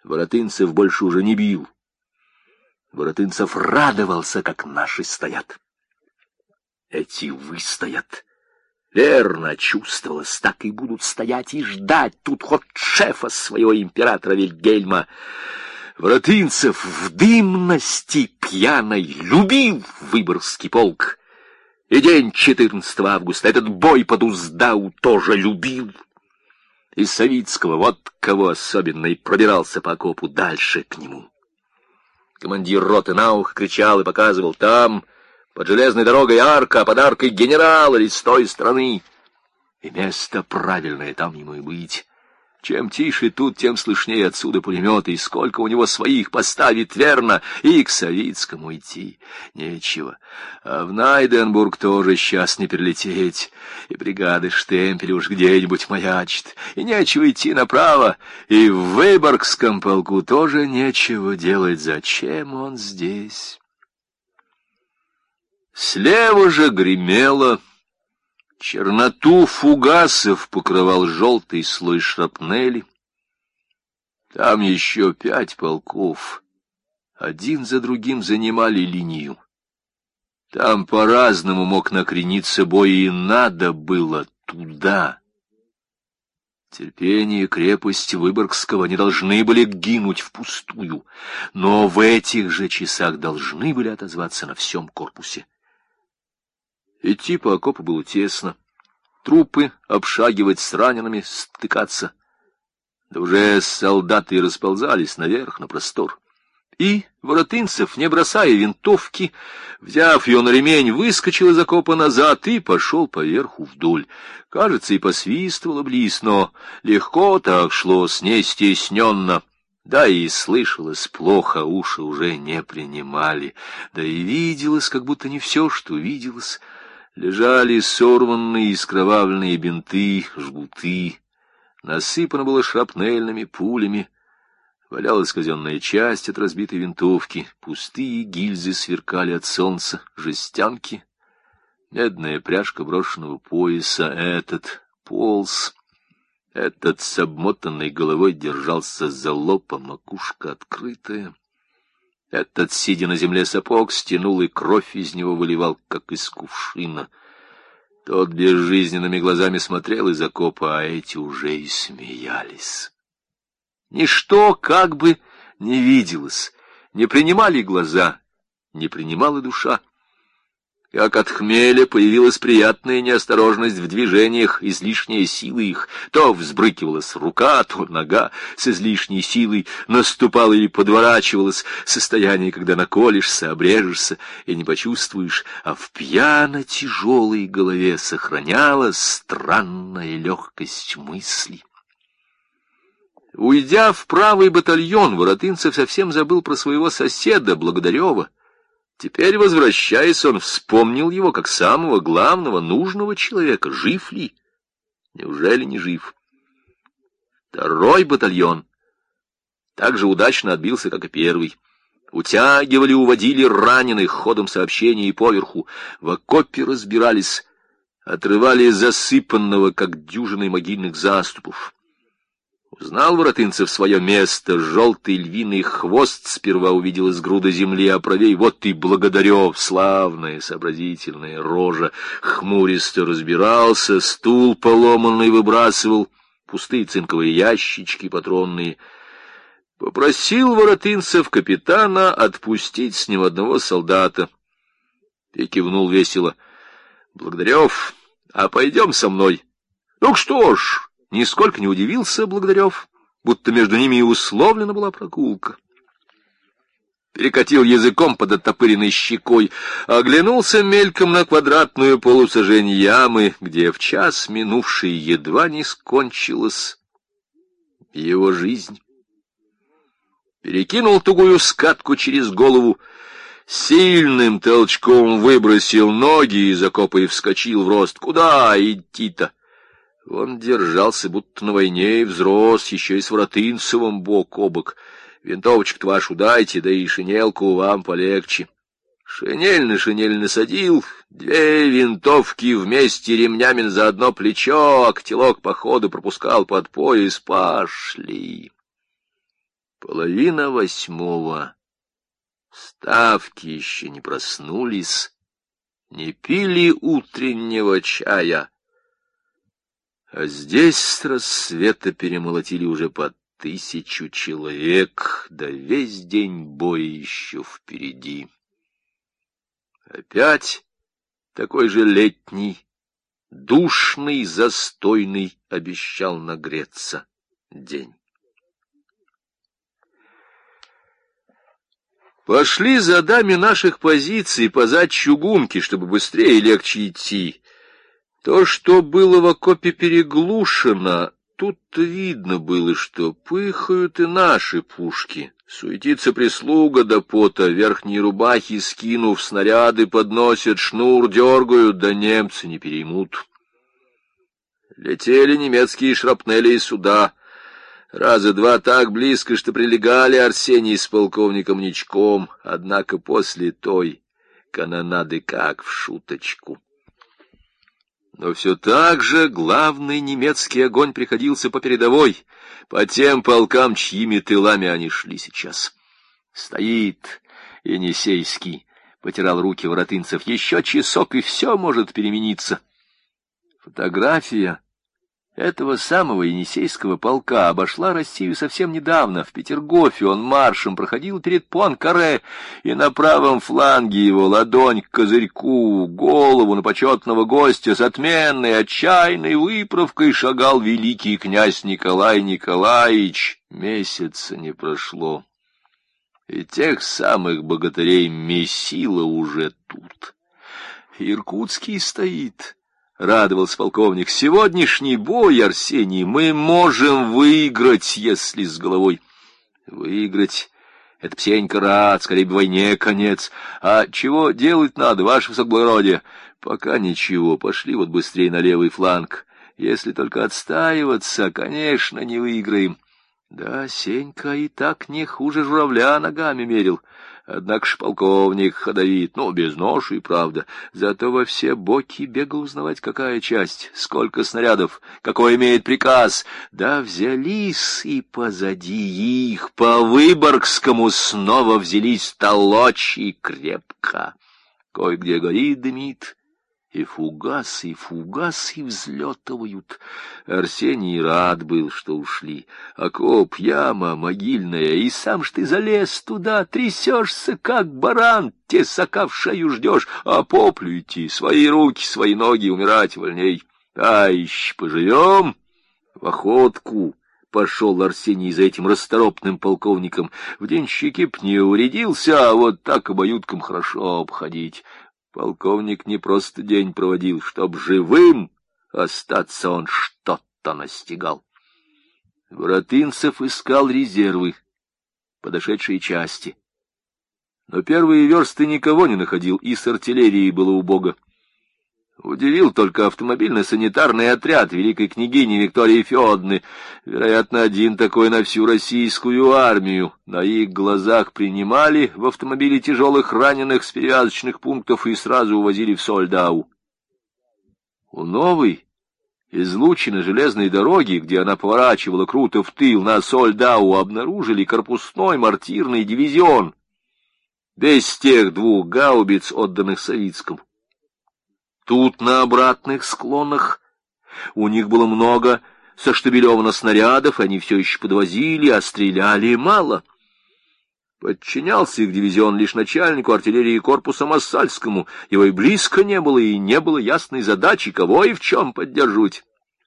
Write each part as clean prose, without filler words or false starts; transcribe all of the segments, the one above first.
Воротынцев больше уже не бил. Воротынцев радовался, как наши стоят. Эти выстоят. Верно чувствовалось, так и будут стоять и ждать тут ход шефа своего императора Вильгельма. Воротынцев в дымности пьяной любил Выборгский полк. И день 14 августа этот бой под Уздау тоже любил. И Савицкого, вот кого особенно, и пробирался по окопу дальше к нему. Командир роты на ухо кричал и показывал: там, под железной дорогой арка, а под аркой генерал или с той стороны. И место правильное там ему и быть. Чем тише тут, тем слышнее отсюда пулеметы, и сколько у него своих поставит, верно, и к Савицкому идти нечего. А в Найденбург тоже сейчас не перелететь, и бригады штемпеля уж где-нибудь маячит, и нечего идти направо, и в Выборгском полку тоже нечего делать. Зачем он здесь? Слева же гремело. Черноту фугасов покрывал желтый слой шрапнели. Там еще 5 полков, один за другим занимали линию. Там по-разному мог накрениться бой, и надо было туда. Терпение и крепость Выборгского не должны были гинуть впустую, но в этих же часах должны были отозваться на всем корпусе. Идти по окопу было тесно, трупы обшагивать, с ранеными стыкаться. Да уже солдаты расползались наверх на простор. И Воротынцев, не бросая винтовки, взяв ее на ремень, выскочил из окопа назад и пошел поверху вдоль. Кажется, и посвистывало близ, но легко так шло, не стесненно. Да и слышалось плохо, уши уже не принимали. Да и виделось, как будто не все, что виделось. Лежали сорванные и скровавленные бинты, жгуты. Насыпано было шрапнельными пулями. Валялась казенная часть от разбитой винтовки. Пустые гильзы сверкали от солнца, жестянки. Медная пряжка брошенного пояса. Этот полз. Этот с обмотанной головой держался за лоб, а макушка открытая. Этот, сидя на земле, сапог стянул, и кровь из него выливал, как из кувшина. Тот безжизненными глазами смотрел из окопа, а эти уже и смеялись. Ничто как бы не виделось, не принимали глаза, не принимала душа. Как от хмеля появилась приятная неосторожность в движениях, излишняя сила их. То взбрыкивалась рука, то нога с излишней силой наступала или подворачивалась. Состояние, когда наколешься, обрежешься и не почувствуешь, а в пьяно-тяжелой голове сохранялась странная легкость мысли. Уйдя в правый батальон, Воротынцев совсем забыл про своего соседа Благодарева. Теперь, возвращаясь, он вспомнил его как самого главного, нужного человека. Жив ли? Неужели не жив? Второй батальон так же удачно отбился, как и первый. Утягивали, уводили раненых ходом сообщений и поверху. В окопе разбирались, отрывали засыпанного, как дюжиной могильных заступов. Узнал Воротынцев свое место. Желтый львиный хвост сперва увидел из груда земли, а правей вот и Благодарев, славная, сообразительная рожа. Хмуристо разбирался, стул поломанный выбрасывал, пустые цинковые ящички патронные. Попросил Воротынцев капитана отпустить с ним одного солдата. И кивнул весело: Благодарев, а пойдем со мной? Ну что ж... Нисколько не удивился Благодарев, будто между ними и условлена была прогулка. Перекатил языком под оттопыренной щекой, оглянулся мельком на квадратную полусажень ямы, где в час минувший едва не скончилась его жизнь. Перекинул тугую скатку через голову, сильным толчком выбросил ноги из окопа и вскочил в рост. Куда идти-то? Он держался, будто на войне, и взрос, еще и с Воротынцевым бок о бок. Винтовочку-то вашу дайте, да и шинелку вам полегче. Шинель на шинель насадил, 2 винтовки вместе ремнями за одно плечо, а котелок по ходу пропускал под пояс. Пошли. 8:30. Ставки еще не проснулись, не пили утреннего чая. А здесь с рассвета перемолотили уже по 1000 человек, да весь день боя еще впереди. Опять такой же летний, душный, застойный обещал нагреться день. Пошли задами наших позиций позать чугунки, чтобы быстрее и легче идти. То, что было в окопе переглушено, тут видно было, что пыхают и наши пушки. Суетится прислуга до пота, верхние рубахи, скинув снаряды, подносят, шнур дергают, да немцы не переймут. Летели немецкие шрапнели и суда. Раза два так близко, что прилегали Арсений с полковником Ничком, однако после той канонады как в шуточку. Но все так же главный немецкий огонь приходился по передовой, по тем полкам, чьими тылами они шли сейчас. Стоит Енисейский, потирал руки Воротынцев, еще часок, и все может перемениться. Фотография этого самого Енисейского полка обошла Россию совсем недавно. В Петергофе он маршем проходил перед Пуанкаре, и на правом фланге его ладонь к козырьку, голову на почетного гостя с отменной, отчаянной выправкой шагал великий князь Николай Николаевич. Месяца не прошло, и тех самых богатырей месило уже тут. Иркутский стоит. Радовался полковник. Сегодняшний бой, Арсений, мы можем выиграть, если с головой. Выиграть — это Псенька рад, скорее бы войне конец. А чего делать надо, ваше высокоблагородие? Пока ничего, пошли вот быстрее на левый фланг. Если только отстаиваться, конечно, не выиграем. Да, Сенька и так не хуже журавля ногами мерил. Однако ж полковник ходовит, без ноши, правда. Зато во все боки бегал узнавать, какая часть, сколько снарядов, какой имеет приказ. Да взялись и позади их, по Выборгскому снова взялись толочь и крепко. Кое-где горит, дымит, и фугасы взлетывают. Арсений рад был, что ушли. Окоп, яма могильная, и сам ж ты залез туда, трясешься, как баран, тесака в шею ждешь, а поплю идти, свои руки, свои ноги, умирать вольней. Еще поживем в охотку. Пошел Арсений за этим расторопным полковником. В денщики б не урядился, а вот так обоюдком хорошо обходить. Полковник не просто день проводил, чтоб живым остаться, он что-то настигал. Воротынцев искал резервы, подошедшие части. Но первые версты никого не находил, и с артиллерией было убого. Удивил только автомобильно-санитарный отряд великой княгини Виктории Федоровны, вероятно, один такой на всю российскую армию. На их глазах принимали в автомобиле тяжелых раненых с перевязочных пунктов и сразу увозили в Сольдау. У новой, излученной железной дороги, где она поворачивала круто в тыл на Сольдау, обнаружили корпусной мортирный дивизион, без тех 2 гаубиц, отданных Савицкому. Тут, на обратных склонах, у них было много соштабелевано снарядов, они все еще подвозили, а стреляли мало. Подчинялся их дивизион лишь начальнику артиллерии корпуса Массальскому, его и близко не было, и не было ясной задачи, кого и в чем поддерживать.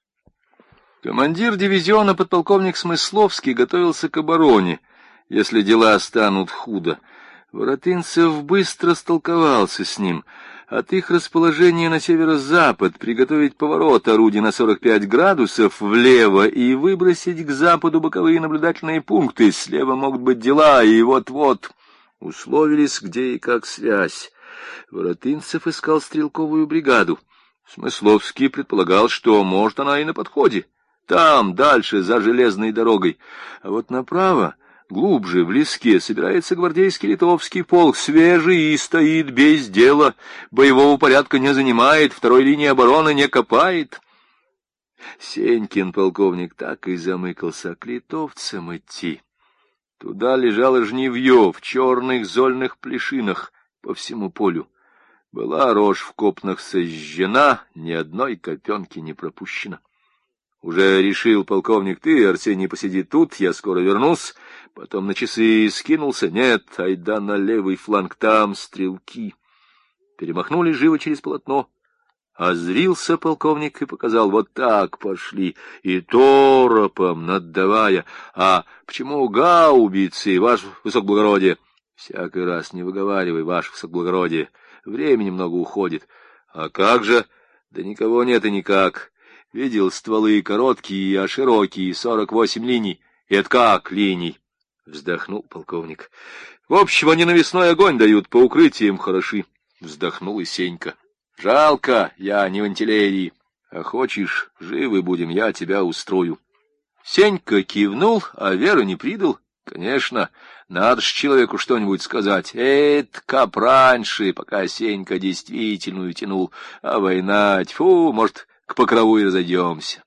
Командир дивизиона, подполковник Смысловский, готовился к обороне, если дела станут худо. Воротынцев быстро столковался с ним. От их расположения на северо-запад приготовить поворот орудий на 45 градусов влево и выбросить к западу боковые наблюдательные пункты. Слева могут быть дела, и вот-вот условились, где и как связь. Воротынцев искал стрелковую бригаду. Смысловский предполагал, что, может, она и на подходе. Там, дальше, за железной дорогой. А вот направо, глубже, в леске, собирается гвардейский литовский полк, свежий и стоит без дела, боевого порядка не занимает, второй линии обороны не копает. Сенькин полковник так и замыкался к литовцам идти. Туда лежало жнивье в черных зольных плешинах по всему полю. Была рожь в копнах сожжена, ни одной копенки не пропущено. Уже решил полковник: ты, Арсений, посиди тут, я скоро вернусь. Потом на часы скинулся: нет, айда на левый фланг, там стрелки. Перемахнули живо через полотно. Озрился полковник и показал: вот так пошли, и торопом наддавая. А почему гаубицы, ваше высокоблагородие? Всякий раз не выговаривай, ваше высокоблагородие, времени много уходит. А как же? Да никого нет и никак. Видел, стволы короткие, а широкие, 48 линий. Это как линий? Вздохнул полковник. В общем, они навесной огонь дают, по укрытиям хороши. Вздохнул и Сенька. Жалко, я не в артиллерии. А хочешь, живы будем, я тебя устрою. Сенька кивнул, а веру не придал. Конечно, надо ж человеку что-нибудь сказать. Кап раньше, пока Сенька действительную тянул. А война, тьфу, может, к Покрову и разойдемся.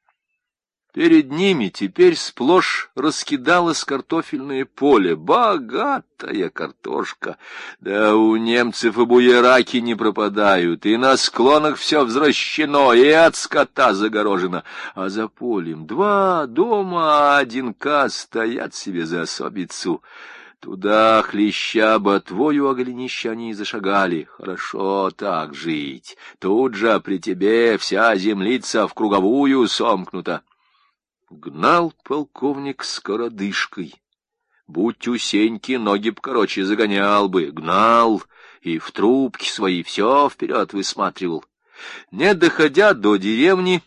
Перед ними теперь сплошь раскидалось картофельное поле. Богатая картошка. Да у немцев и буераки не пропадают, и на склонах все взращено, и от скота загорожено. А за полем 2 дома, 1 каз стоят себе за особицу. Туда, хлеща ботвою о голенища, они и зашагали. Хорошо так жить. Тут же при тебе вся землица в круговую сомкнута. Гнал полковник скородышкой. Будь у Сеньки, ноги б короче загонял бы. Гнал и в трубки свои все вперед высматривал. Не доходя до деревни,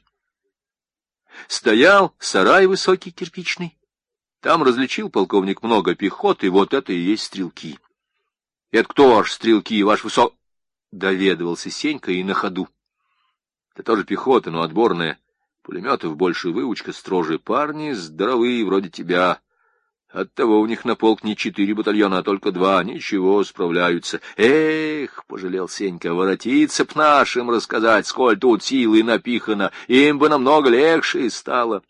стоял сарай высокий кирпичный. Там различил полковник много пехоты, вот это и есть стрелки. — Это кто ж стрелки, ваш высок... — доведывался Сенька и на ходу. — Это тоже пехота, но отборная. Пулеметов больше, выучка строже. Парни здоровые, вроде тебя. Оттого у них на полк не 4 батальона, а только 2. Ничего, справляются. Эх, пожалел Сенька, воротиться б нашим рассказать, сколь тут силы напихано. Им бы намного легче стало.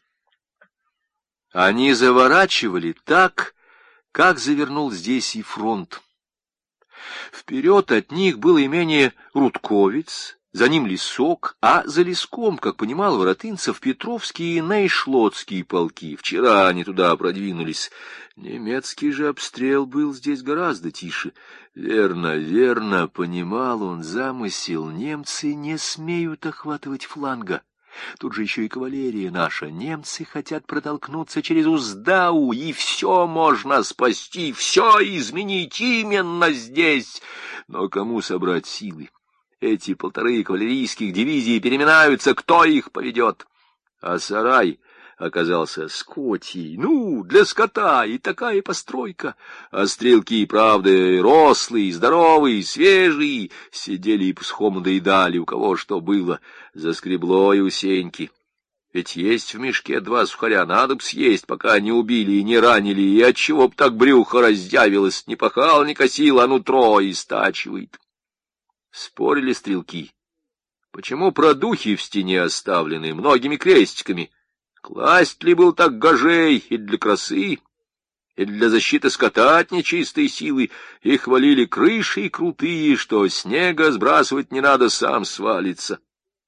Они заворачивали так, как завернул здесь и фронт. Вперед от них было имение Рудковец, за ним Лесок, а за Леском, как понимал Воротынцев, Петровские и Нейшлотские полки. Вчера они туда продвинулись. Немецкий же обстрел был здесь гораздо тише. Верно, верно, понимал он замысел. Немцы не смеют охватывать фланга. Тут же еще и кавалерия наша. Немцы хотят протолкнуться через Уздау, и все можно спасти, все изменить именно здесь. Но кому собрать силы? Эти 1,5 кавалерийских дивизии переминаются, кто их поведет? А сарай оказался скотьей. Ну, для скота и такая постройка. А стрелки, правда, рослые, здоровые, свежие, сидели и псхом доедали, у кого что было. Заскребло и у Сеньки. Ведь есть в мешке 2 сухаря, надо б съесть, пока не убили и не ранили, и отчего б так брюхо раздявилось, не пахал, не косил, а нутро истачивает. Спорили стрелки. Почему продухи в стене оставлены многими крестиками? Класть ли был так гожей и для красы, и для защиты скота от нечистой силы? И хвалили крыши крутые, что снега сбрасывать не надо, сам свалится.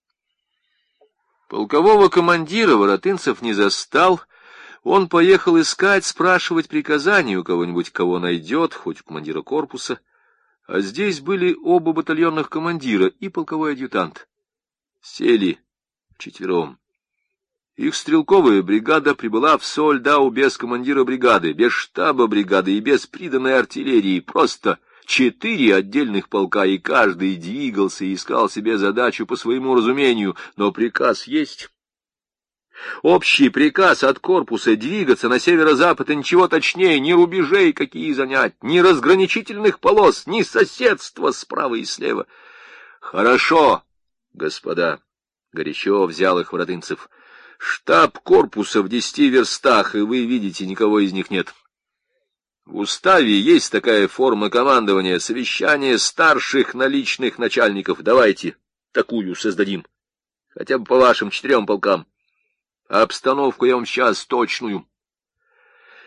Полкового командира Воротынцев не застал. Он поехал искать, спрашивать приказания у кого-нибудь, кого найдет, хоть у командира корпуса. А здесь были оба батальонных командира и полковой адъютант. Сели вчетвером. Их стрелковая бригада прибыла в Сольдау без командира бригады, без штаба бригады и без приданной артиллерии. Просто 4 отдельных полка, и каждый двигался и искал себе задачу по своему разумению. Но приказ есть. Общий приказ от корпуса двигаться на северо-запад, и ничего точнее, ни рубежей какие занять, ни разграничительных полос, ни соседства справа и слева. Хорошо, господа, горячо взял их Воротынцев. Штаб корпуса в 10 верстах, и вы видите, никого из них нет. В уставе есть такая форма командования, совещание старших наличных начальников. Давайте такую создадим, хотя бы по вашим 4 полкам. Обстановку я вам сейчас точную.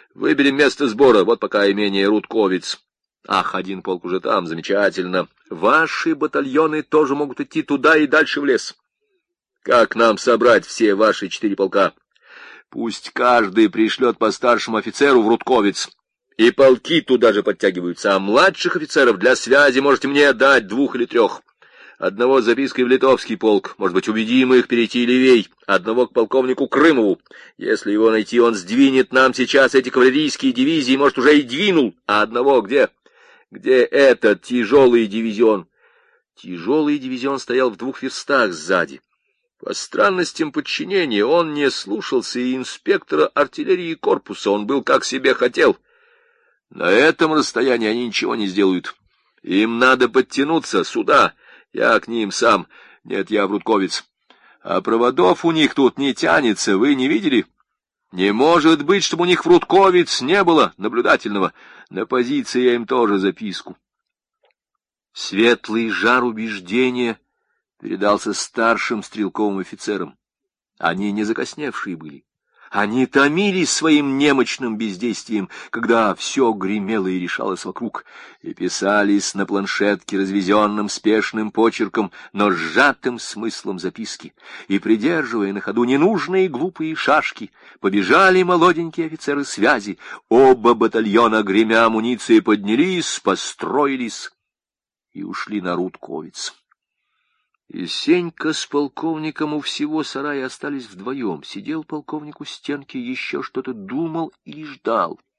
Выберем место сбора, вот пока имение Рудковец. Ах, один полк уже там, замечательно. Ваши батальоны тоже могут идти туда и дальше в лес. Как нам собрать все ваши 4 полка? Пусть каждый пришлет по старшему офицеру в Рудковец. И полки туда же подтягиваются, а младших офицеров для связи можете мне дать 2 или 3. Одного с запиской в Литовский полк, может быть, убедим их перейти левей, одного к полковнику Крымову. Если его найти, он сдвинет нам сейчас эти кавалерийские дивизии, может, уже и двинул. А одного где? Где этот тяжелый дивизион? Тяжелый дивизион стоял в 2 верстах сзади. По странностям подчинения он не слушался и инспектора артиллерии корпуса, он был как себе хотел. На этом расстоянии они ничего не сделают. Им надо подтянуться сюда. Я к ним сам. Нет, я в Рудковец. А проводов у них тут не тянется, вы не видели? Не может быть, чтобы у них в Рудковец не было наблюдательного. На позиции я им тоже записку. Светлый жар убеждения передался старшим стрелковым офицерам. Они не закосневшие были. Они томились своим немощным бездействием, когда все гремело и решалось вокруг, и писались на планшетке развезенным спешным почерком, но сжатым смыслом записки, и, придерживая на ходу ненужные глупые шашки, побежали молоденькие офицеры связи. Оба батальона, гремя амуниции, поднялись, построились и ушли на Рудковец. И Сенька с полковником у всего сарая остались вдвоем. Сидел полковник у стенки, еще что-то думал и ждал.